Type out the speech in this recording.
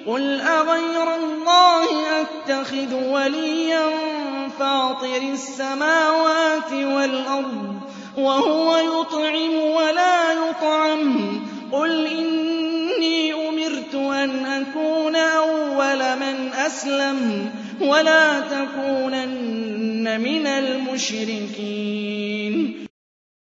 قُلْ أَغَيْرَ اللَّهِ أَتَّخِذُ وَلِيًّا فَاطِرِ السَّمَاوَاتِ وَالْأَرْضِ وَهُوَ يُطْعِمُ وَلَا يُطْعَمُ ۗ قُلْ إِنِّي أُمِرْتُ أَنْ أَكُونَ أَوَّلَ مَنْ أَسْلَمَ وَلَا تَكُونَنَّ مِنَ الْمُشْرِكِينَ